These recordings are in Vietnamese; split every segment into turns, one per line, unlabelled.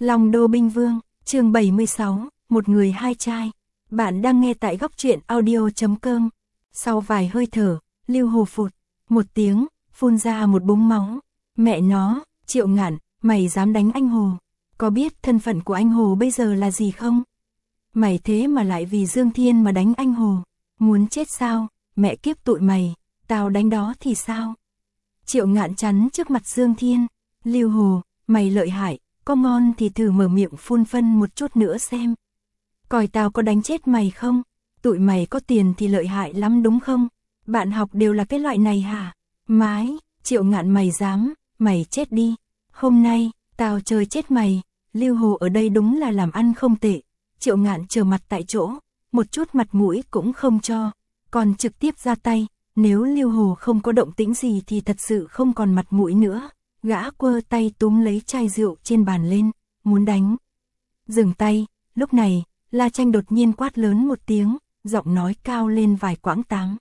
Long Đô Binh Vương, chương 76, một người hai trai. Bạn đang nghe tại góc truyện audio.com. Sau vài hơi thở, Lưu Hồ phụt một tiếng, phun ra một búng máu. Mẹ nó, Triệu Ngạn, mày dám đánh anh Hồ? Có biết thân phận của anh Hồ bây giờ là gì không? Mày thế mà lại vì Dương Thiên mà đánh anh Hồ. Muốn chết sao? Mẹ kiếp tụi mày, tao đánh đó thì sao? Triệu Ngạn chắn trước mặt Dương Thiên. Lưu Hồ, mày lợi hại, có ngon thì thử mở miệng phun phân một chút nữa xem. Coi tao có đánh chết mày không? Tụi mày có tiền thì lợi hại lắm đúng không? Bạn học đều là cái loại này hả? Mái, Triệu Ngạn mày dám, mày chết đi. Hôm nay, tao chơi chết mày. Lưu Hồ ở đây đúng là làm ăn không tệ. Triệu Ngạn trơ mặt tại chỗ, một chút mặt mũi cũng không cho, còn trực tiếp ra tay. Nếu Lưu Hồ không có động tĩnh gì thì thật sự không còn mặt mũi nữa. Gã quơ tay túm lấy chai rượu trên bàn lên, muốn đánh. Dừng tay, lúc này, La Tranh đột nhiên quát lớn một tiếng, giọng nói cao lên vài quãng táng.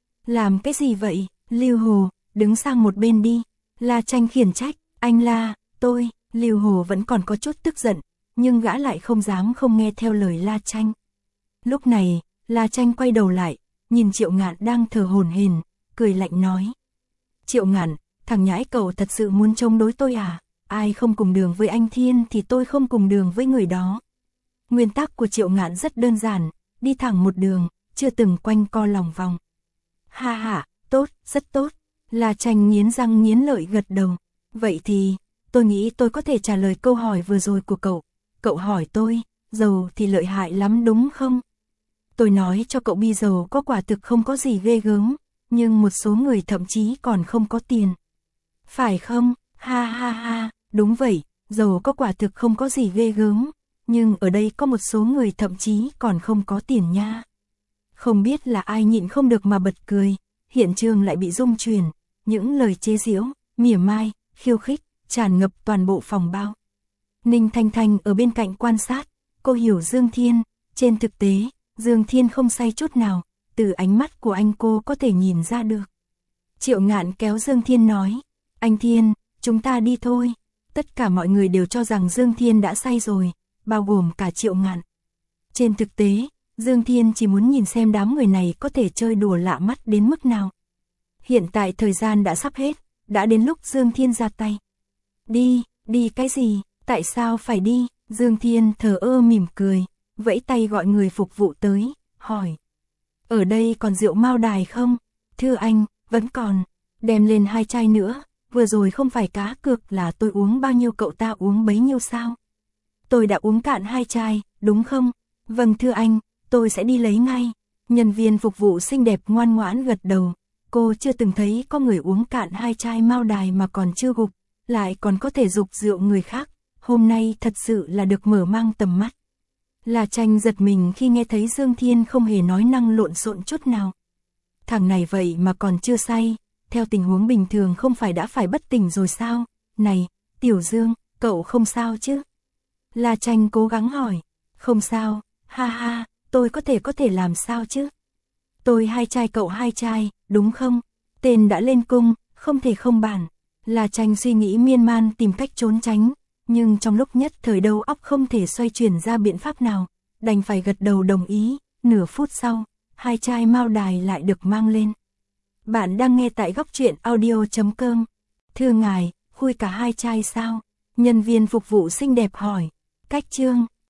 Làm cái gì vậy, Lưu Hồ, đứng sang một bên đi. La Tranh khiển trách, anh La, tôi. Lưu Hồ vẫn còn có chút tức giận, nhưng gã lại không dám không nghe theo lời La Tranh. Lúc này, La Tranh quay đầu lại, nhìn Triệu Ngạn đang thở hổn hển, cười lạnh nói. Triệu Ngạn, thằng nhãi cậu thật sự muốn chống đối tôi à? Ai không cùng đường với anh Thiên thì tôi không cùng đường với người đó. Nguyên tắc của Triệu Ngạn rất đơn giản, đi thẳng một đường, chưa từng quanh co lòng vòng. Ha ha, tốt, rất tốt. La Tranh nghiến răng nghiến lợi gật đầu. Vậy thì, tôi nghĩ tôi có thể trả lời câu hỏi vừa rồi của cậu. Cậu hỏi tôi, giàu thì lợi hại lắm đúng không? Tôi nói cho cậu bi giàu có quả thực không có gì ghê gớm, nhưng một số người thậm chí còn không có tiền. Phải không? Ha ha ha, đúng vậy, giàu có quả thực không có gì ghê gớm, nhưng ở đây có một số người thậm chí còn không có tiền nha. Không biết là ai nhịn không được mà bật cười, hiện trường lại bị rung chuyển, những lời chế giễu, mỉa mai, khiêu khích, tràn ngập toàn bộ phòng bao. Ninh Thanh Thanh ở bên cạnh quan sát, cô hiểu Dương Thiên, trên thực tế, Dương Thiên không say chút nào, từ ánh mắt của anh cô có thể nhìn ra được. Triệu Ngạn kéo Dương Thiên nói, anh Thiên, chúng ta đi thôi. Tất cả mọi người đều cho rằng Dương Thiên đã say rồi, bao gồm cả Triệu Ngạn. Trên thực tế, Dương Thiên chỉ muốn nhìn xem đám người này có thể chơi đùa lạ mắt đến mức nào. Hiện tại thời gian đã sắp hết, đã đến lúc Dương Thiên ra tay. Đi, đi cái gì, tại sao phải đi? Dương Thiên thờ ơ mỉm cười, vẫy tay gọi người phục vụ tới, hỏi. Ở đây còn rượu Mao Đài không? Thưa anh, vẫn còn. Đem lên 2 chai nữa, vừa rồi không phải cá cược là tôi uống bao nhiêu cậu ta uống bấy nhiêu sao? Tôi đã uống cạn 2 chai, đúng không? Vâng thưa anh, tôi sẽ đi lấy ngay. Nhân viên phục vụ xinh đẹp ngoan ngoãn gật đầu. Cô chưa từng thấy có người uống cạn 2 chai Mao Đài mà còn chưa gục, lại còn có thể dục rượu người khác. Hôm nay thật sự là được mở mang tầm mắt. La Tranh giật mình khi nghe thấy Dương Thiên không hề nói năng lộn xộn chút nào. Thằng này vậy mà còn chưa say, theo tình huống bình thường không phải đã phải bất tỉnh rồi sao? Này, Tiểu Dương, cậu không sao chứ? La Tranh cố gắng hỏi. Không sao, ha ha, tôi có thể làm sao chứ? Tôi 2 chai cậu 2 chai, đúng không? Tên đã lên cung, không thể không bàn. La Tranh suy nghĩ miên man tìm cách trốn tránh, nhưng trong lúc nhất thời đầu óc không thể xoay chuyển ra biện pháp nào, đành phải gật đầu đồng ý. Nửa phút sau, 2 chai Mao Đài lại được mang lên. Bạn đang nghe tại góc truyện audio.com. Thưa ngài, khui cả 2 chai sao? Nhân viên phục vụ xinh đẹp hỏi. Cách chương.